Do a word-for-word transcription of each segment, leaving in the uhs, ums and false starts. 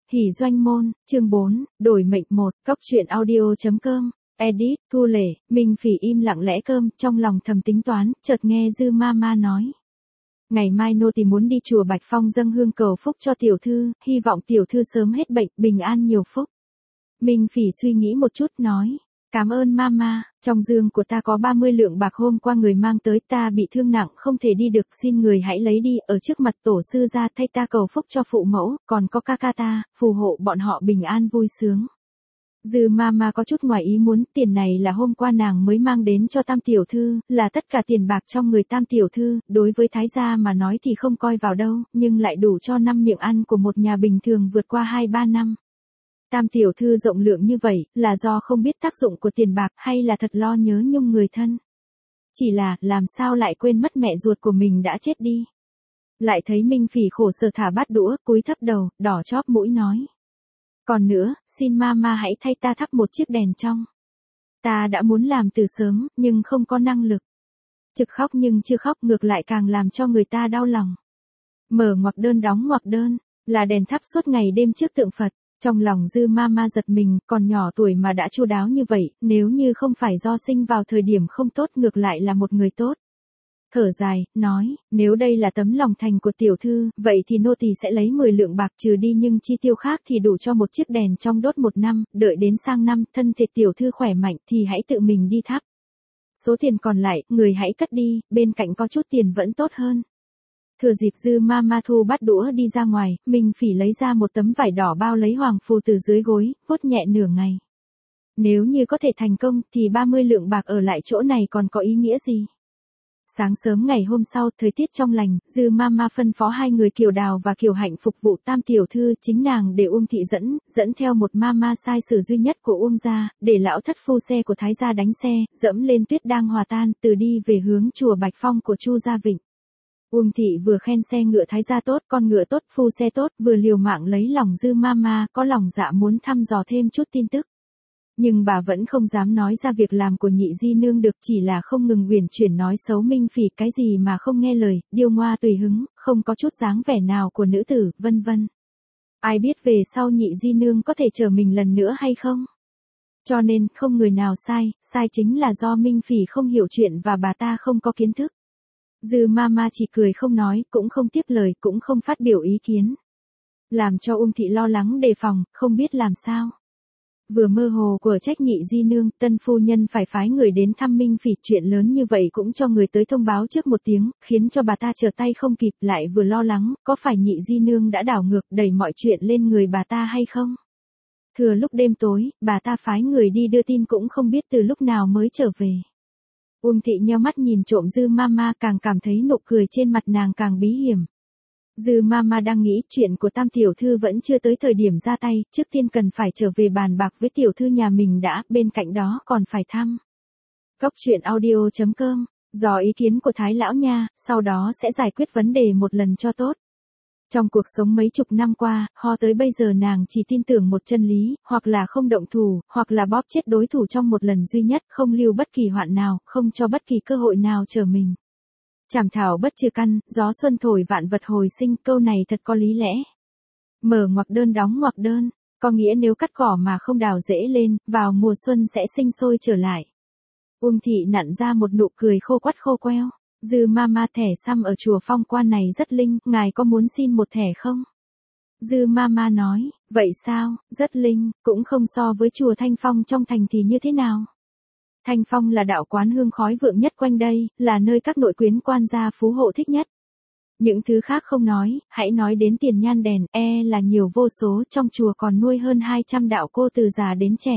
Hỷ doanh môn, chương bốn, đổi mệnh một, cóc truyện audio.com, edit, Thu Lệ, Minh Phỉ im lặng lẽ cơm, trong lòng thầm tính toán, chợt nghe Dư Mama nói. Ngày mai nô tỳ muốn đi chùa Bạch Phong dâng hương cầu phúc cho tiểu thư, hy vọng tiểu thư sớm hết bệnh, bình an nhiều phúc. Minh Phỉ suy nghĩ một chút nói. Cảm ơn Mama, trong giường của ta có ba mươi lượng bạc hôm qua người mang tới, ta bị thương nặng không thể đi được, xin người hãy lấy đi, ở trước mặt tổ sư ra thay ta cầu phúc cho phụ mẫu, còn có ca ca ta, phù hộ bọn họ bình an vui sướng. Dư Mama có chút ngoài ý muốn, tiền này là hôm qua nàng mới mang đến cho Tam tiểu thư, là tất cả tiền bạc trong người Tam tiểu thư, đối với Thái gia mà nói thì không coi vào đâu, nhưng lại đủ cho năm miệng ăn của một nhà bình thường vượt qua hai ba năm. Tam tiểu thư rộng lượng như vậy, là do không biết tác dụng của tiền bạc hay là thật lo nhớ nhung người thân. Chỉ là, làm sao lại quên mất mẹ ruột của mình đã chết đi. Lại thấy Minh Phỉ khổ sở thả bát đũa, cúi thấp đầu, đỏ chóp mũi nói. Còn nữa, xin Mama hãy thay ta thắp một chiếc đèn trong. Ta đã muốn làm từ sớm, nhưng không có năng lực. Trực khóc nhưng chưa khóc ngược lại càng làm cho người ta đau lòng. Mở ngoặc đơn đóng ngoặc đơn, là đèn thắp suốt ngày đêm trước tượng Phật. Trong lòng Dư Mama giật mình, còn nhỏ tuổi mà đã chu đáo như vậy, nếu như không phải do sinh vào thời điểm không tốt ngược lại là một người tốt. Thở dài, nói, nếu đây là tấm lòng thành của tiểu thư, vậy thì nô tỳ sẽ lấy mười lượng bạc trừ đi nhưng chi tiêu khác thì đủ cho một chiếc đèn trong đốt một năm, đợi đến sang năm, thân thể tiểu thư khỏe mạnh thì hãy tự mình đi thắp. Số tiền còn lại, người hãy cất đi, bên cạnh có chút tiền vẫn tốt hơn. Thừa dịp Dư Mama thu bắt đũa đi ra ngoài, Minh Phỉ lấy ra một tấm vải đỏ bao lấy hoàng phù từ dưới gối, vuốt nhẹ nửa ngày. Nếu như có thể thành công, thì ba mươi lượng bạc ở lại chỗ này còn có ý nghĩa gì? Sáng sớm ngày hôm sau, thời tiết trong lành, Dư Mama phân phó hai người Kiều Đào và Kiều Hạnh phục vụ Tam tiểu thư, chính nàng để Uông thị dẫn, dẫn theo một Mama sai sử duy nhất của Uông gia, để lão thất phu xe của Thái gia đánh xe, dẫm lên tuyết đang hòa tan, từ đi về hướng chùa Bạch Phong của Chu Gia Vịnh. Uông thị vừa khen xe ngựa Thái gia tốt, con ngựa tốt, phu xe tốt, vừa liều mạng lấy lòng Dư Mama, có lòng dạ muốn thăm dò thêm chút tin tức. Nhưng bà vẫn không dám nói ra việc làm của nhị di nương được, chỉ là không ngừng uyển chuyển nói xấu Minh Phỉ, cái gì mà không nghe lời, điêu ngoa tùy hứng, không có chút dáng vẻ nào của nữ tử, vân vân. Ai biết về sau nhị di nương có thể chờ mình lần nữa hay không? Cho nên, không người nào sai, sai chính là do Minh Phỉ không hiểu chuyện và bà ta không có kiến thức. Dư Mama chỉ cười không nói, cũng không tiếp lời, cũng không phát biểu ý kiến. Làm cho Uông thị lo lắng đề phòng, không biết làm sao. Vừa mơ hồ của trách nhị di nương, tân phu nhân phải phái người đến thăm Minh Phỉ, chuyện lớn như vậy cũng cho người tới thông báo trước một tiếng, khiến cho bà ta trở tay không kịp, lại vừa lo lắng, có phải nhị di nương đã đảo ngược đẩy mọi chuyện lên người bà ta hay không? Thừa lúc đêm tối, bà ta phái người đi đưa tin cũng không biết từ lúc nào mới trở về. Uông thị nheo mắt nhìn trộm Dư Mama, càng cảm thấy nụ cười trên mặt nàng càng bí hiểm. Dư Mama đang nghĩ chuyện của Tam tiểu thư vẫn chưa tới thời điểm ra tay, trước tiên cần phải trở về bàn bạc với tiểu thư nhà mình đã, bên cạnh đó còn phải thăm. Cóc truyện audio.com, dò ý kiến của Thái lão nha, sau đó sẽ giải quyết vấn đề một lần cho tốt. Trong cuộc sống mấy chục năm qua, ho tới bây giờ nàng chỉ tin tưởng một chân lý, hoặc là không động thủ, hoặc là bóp chết đối thủ trong một lần duy nhất, không lưu bất kỳ hoạn nào, không cho bất kỳ cơ hội nào trở mình. Chảm thảo bất trừ căn, gió xuân thổi vạn vật hồi sinh, câu này thật có lý lẽ. Mở ngoặc đơn đóng ngoặc đơn, có nghĩa nếu cắt cỏ mà không đào rễ lên, vào mùa xuân sẽ sinh sôi trở lại. Uông thị nặn ra một nụ cười khô quắt khô queo. Dư Mama, thẻ xăm ở chùa Phong Quan này rất linh, ngài có muốn xin một thẻ không? Dư Mama nói, vậy sao, rất linh, cũng không so với chùa Thanh Phong trong thành thì như thế nào? Thanh Phong là đạo quán hương khói vượng nhất quanh đây, là nơi các nội quyến quan gia phú hộ thích nhất. Những thứ khác không nói, hãy nói đến tiền nhan đèn, e là nhiều vô số, trong chùa còn nuôi hơn hai trăm đạo cô từ già đến trẻ.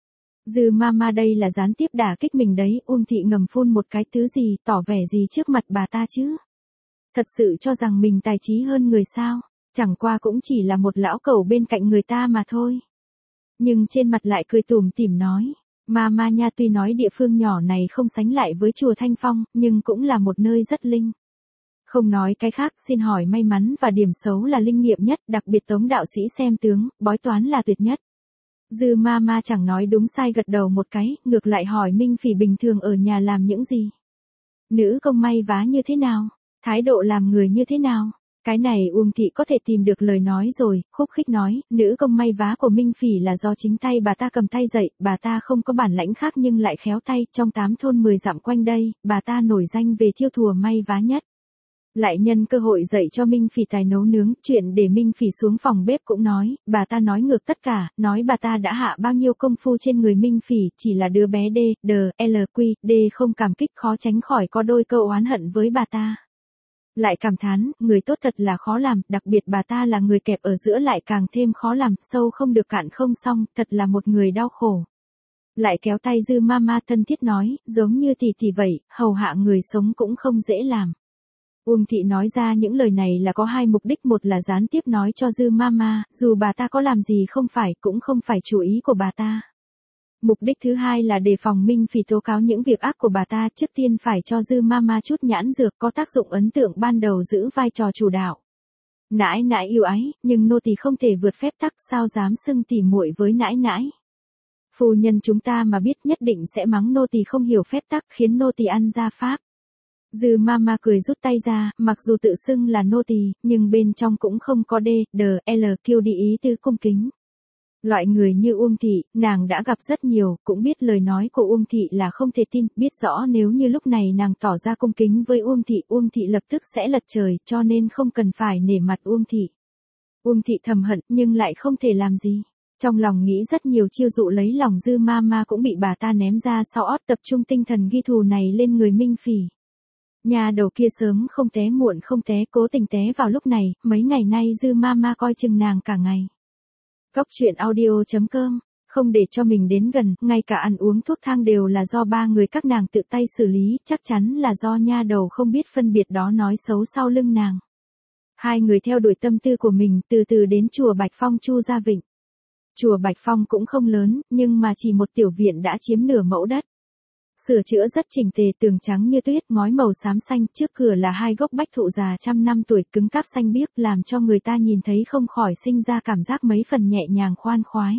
Dư Mama đây là gián tiếp đả kích mình đấy, Uông thị ngầm phun một cái, thứ gì, tỏ vẻ gì trước mặt bà ta chứ? Thật sự cho rằng mình tài trí hơn người sao, chẳng qua cũng chỉ là một lão cẩu bên cạnh người ta mà thôi. Nhưng trên mặt lại cười tủm tỉm nói, Mama nha, tuy nói địa phương nhỏ này không sánh lại với chùa Thanh Phong, nhưng cũng là một nơi rất linh. Không nói cái khác, xin hỏi may mắn và điểm xấu là linh nghiệm nhất, đặc biệt Tống đạo sĩ xem tướng, bói toán là tuyệt nhất. Dư Mama chẳng nói đúng sai gật đầu một cái, ngược lại hỏi Minh Phỉ bình thường ở nhà làm những gì? Nữ công may vá như thế nào? Thái độ làm người như thế nào? Cái này Uông Thị có thể tìm được lời nói rồi, khúc khích nói, nữ công may vá của Minh Phỉ là do chính tay bà ta cầm tay dậy, bà ta không có bản lãnh khác nhưng lại khéo tay, trong tám thôn mười dặm quanh đây, bà ta nổi danh về thiêu thùa may vá nhất. Lại nhân cơ hội dạy cho Minh Phỉ tài nấu nướng, chuyện để Minh Phỉ xuống phòng bếp cũng nói, bà ta nói ngược tất cả, nói bà ta đã hạ bao nhiêu công phu trên người Minh Phỉ, chỉ là đứa bé D, D, L, Q, D không cảm kích khó tránh khỏi có đôi câu oán hận với bà ta. Lại cảm thán, người tốt thật là khó làm, đặc biệt bà ta là người kẹp ở giữa lại càng thêm khó làm, sâu không được cạn không xong, thật là một người đau khổ. Lại kéo tay Dư Mama thân thiết nói, giống như tỷ tỷ vậy, hầu hạ người sống cũng không dễ làm. Uông Thị nói ra những lời này là có hai mục đích, một là gián tiếp nói cho Dư Mama, dù bà ta có làm gì không phải, cũng không phải chủ ý của bà ta. Mục đích thứ hai là đề phòng Minh Phỉ tố cáo những việc ác của bà ta, trước tiên phải cho Dư Mama chút nhãn dược có tác dụng ấn tượng ban đầu giữ vai trò chủ đạo. Nãi nãi yêu ái, nhưng nô tỳ không thể vượt phép tắc, sao dám xưng tỉ muội với nãi nãi. Phu nhân chúng ta mà biết nhất định sẽ mắng nô tỳ không hiểu phép tắc, khiến nô tỳ ăn ra pháp. Dư Mama cười rút tay ra, mặc dù tự xưng là nô tỳ, nhưng bên trong cũng không có D, D, L, Q đi ý tứ cung kính. Loại người như Uông Thị, nàng đã gặp rất nhiều, cũng biết lời nói của Uông Thị là không thể tin, biết rõ nếu như lúc này nàng tỏ ra cung kính với Uông Thị, Uông Thị lập tức sẽ lật trời, cho nên không cần phải nể mặt Uông Thị. Uông Thị thầm hận, nhưng lại không thể làm gì. Trong lòng nghĩ rất nhiều chiêu dụ lấy lòng Dư Mama cũng bị bà ta ném ra sau ót, tập trung tinh thần ghi thù này lên người Minh Phỉ. Nhà đầu kia sớm không té muộn không té, cố tình té vào lúc này, mấy ngày nay Dư Mama coi chừng nàng cả ngày. Cóc truyện audio chấm com, không để cho mình đến gần, ngay cả ăn uống thuốc thang đều là do ba người các nàng tự tay xử lý, chắc chắn là do nha đầu không biết phân biệt đó nói xấu sau lưng nàng. Hai người theo đuổi tâm tư của mình, từ từ đến chùa Bạch Phong Chu Gia Vịnh. Chùa Bạch Phong cũng không lớn, nhưng mà chỉ một tiểu viện đã chiếm nửa mẫu đất. Sửa chữa rất chỉnh tề, tường trắng như tuyết, ngói màu xám xanh, trước cửa là hai gốc bách thụ già trăm năm tuổi, cứng cáp xanh biếc, làm cho người ta nhìn thấy không khỏi sinh ra cảm giác mấy phần nhẹ nhàng khoan khoái.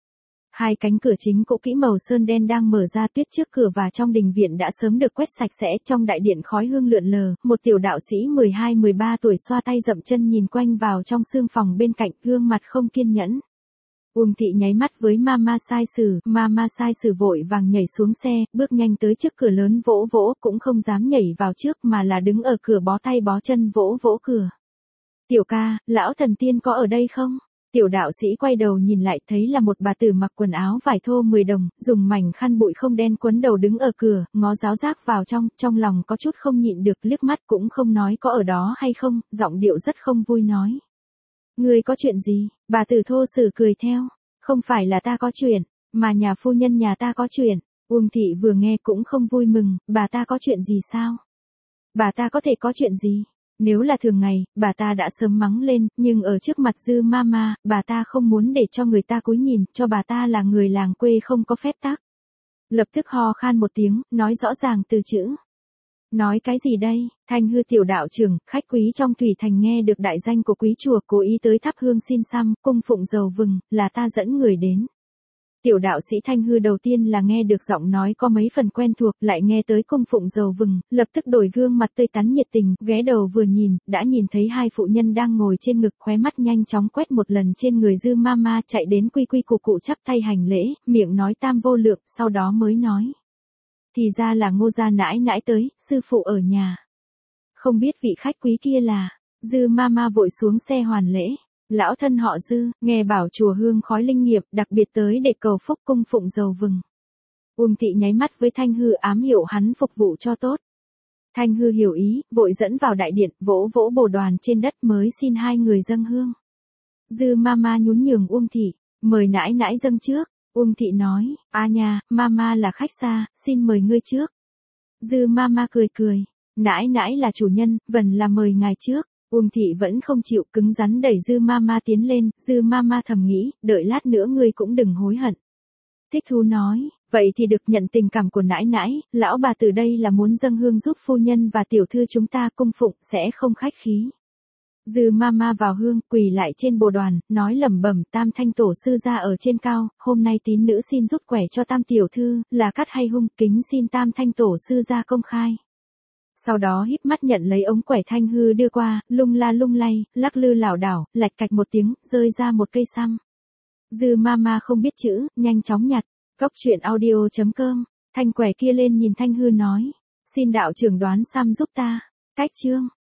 Hai cánh cửa chính cũ kỹ màu sơn đen đang mở ra, tuyết trước cửa và trong đình viện đã sớm được quét sạch sẽ, trong đại điện khói hương lượn lờ, một tiểu đạo sĩ mười hai mười ba tuổi xoa tay dậm chân nhìn quanh vào trong sương phòng bên cạnh, gương mặt không kiên nhẫn. Uông Thị nháy mắt với Mama sai sử, Mama sai sử vội vàng nhảy xuống xe, bước nhanh tới trước cửa lớn vỗ vỗ, cũng không dám nhảy vào trước mà là đứng ở cửa bó tay bó chân vỗ vỗ cửa. Tiểu ca, lão thần tiên có ở đây không? Tiểu đạo sĩ quay đầu nhìn lại thấy là một bà tử mặc quần áo vải thô mười đồng, dùng mảnh khăn bụi không đen quấn đầu đứng ở cửa, ngó giáo giác vào trong, trong lòng có chút không nhịn được, liếc mắt cũng không nói có ở đó hay không, giọng điệu rất không vui nói. Ngươi có chuyện gì? Bà tử thô sử cười theo. Không phải là ta có chuyện, mà nhà phu nhân nhà ta có chuyện. Uông Thị vừa nghe cũng không vui mừng, bà ta có chuyện gì sao? Bà ta có thể có chuyện gì? Nếu là thường ngày, bà ta đã sớm mắng lên, nhưng ở trước mặt Dư Mama, bà ta không muốn để cho người ta cúi nhìn, cho bà ta là người làng quê không có phép tắc. Lập tức ho khan một tiếng, nói rõ ràng từ chữ. Nói cái gì đây? Thanh Hư tiểu đạo trưởng, khách quý trong Thủy Thành nghe được đại danh của quý chùa, cố ý tới thắp hương xin xăm, cung phụng dầu vừng, là ta dẫn người đến. Tiểu đạo sĩ Thanh Hư đầu tiên là nghe được giọng nói có mấy phần quen thuộc, lại nghe tới cung phụng dầu vừng, lập tức đổi gương mặt tươi tắn nhiệt tình, ghé đầu vừa nhìn, đã nhìn thấy hai phụ nhân đang ngồi trên ngực, khóe mắt nhanh chóng quét một lần trên người Dư Mama, chạy đến quy quy củ cụ chắp tay hành lễ, miệng nói tam vô lượng, sau đó mới nói. Thì ra là Ngô gia nãi nãi tới, sư phụ ở nhà. Không biết vị khách quý kia là, Dư Mama vội xuống xe hoàn lễ. Lão thân họ Dư, nghe bảo chùa hương khói linh nghiệp, đặc biệt tới để cầu phúc cung phụng dầu vừng. Uông Thị nháy mắt với Thanh Hư ám hiệu hắn phục vụ cho tốt. Thanh Hư hiểu ý, vội dẫn vào đại điện, vỗ vỗ bồ đoàn trên đất mới xin hai người dâng hương. Dư Mama nhún nhường Uông Thị, mời nãi nãi dâng trước. Uông Thị nói, a nha, Mama là khách xa, xin mời ngươi trước. Dư Mama cười cười, nãi nãi là chủ nhân, vần là mời ngài trước. Uông Thị vẫn không chịu, cứng rắn đẩy Dư Mama tiến lên, Dư Mama thầm nghĩ, đợi lát nữa ngươi cũng đừng hối hận. Thích thú nói, vậy thì được nhận tình cảm của nãi nãi, lão bà từ đây là muốn dâng hương giúp phu nhân và tiểu thư chúng ta cung phụng, sẽ không khách khí. Dư Mama vào hương, quỳ lại trên bồ đoàn, nói lẩm bẩm, tam thanh tổ sư ra ở trên cao, hôm nay tín nữ xin rút quẻ cho tam tiểu thư, là cắt hay hung, kính xin tam thanh tổ sư ra công khai. Sau đó híp mắt nhận lấy ống quẻ Thanh Hư đưa qua, lung la lung lay, lắc lư lảo đảo, lạch cạch một tiếng, rơi ra một cây xăm. Dư Mama không biết chữ, nhanh chóng nhặt. Cốc truyện audio chấm com, thanh quẻ kia lên nhìn Thanh Hư nói. Xin đạo trưởng đoán xăm giúp ta. Cách chương.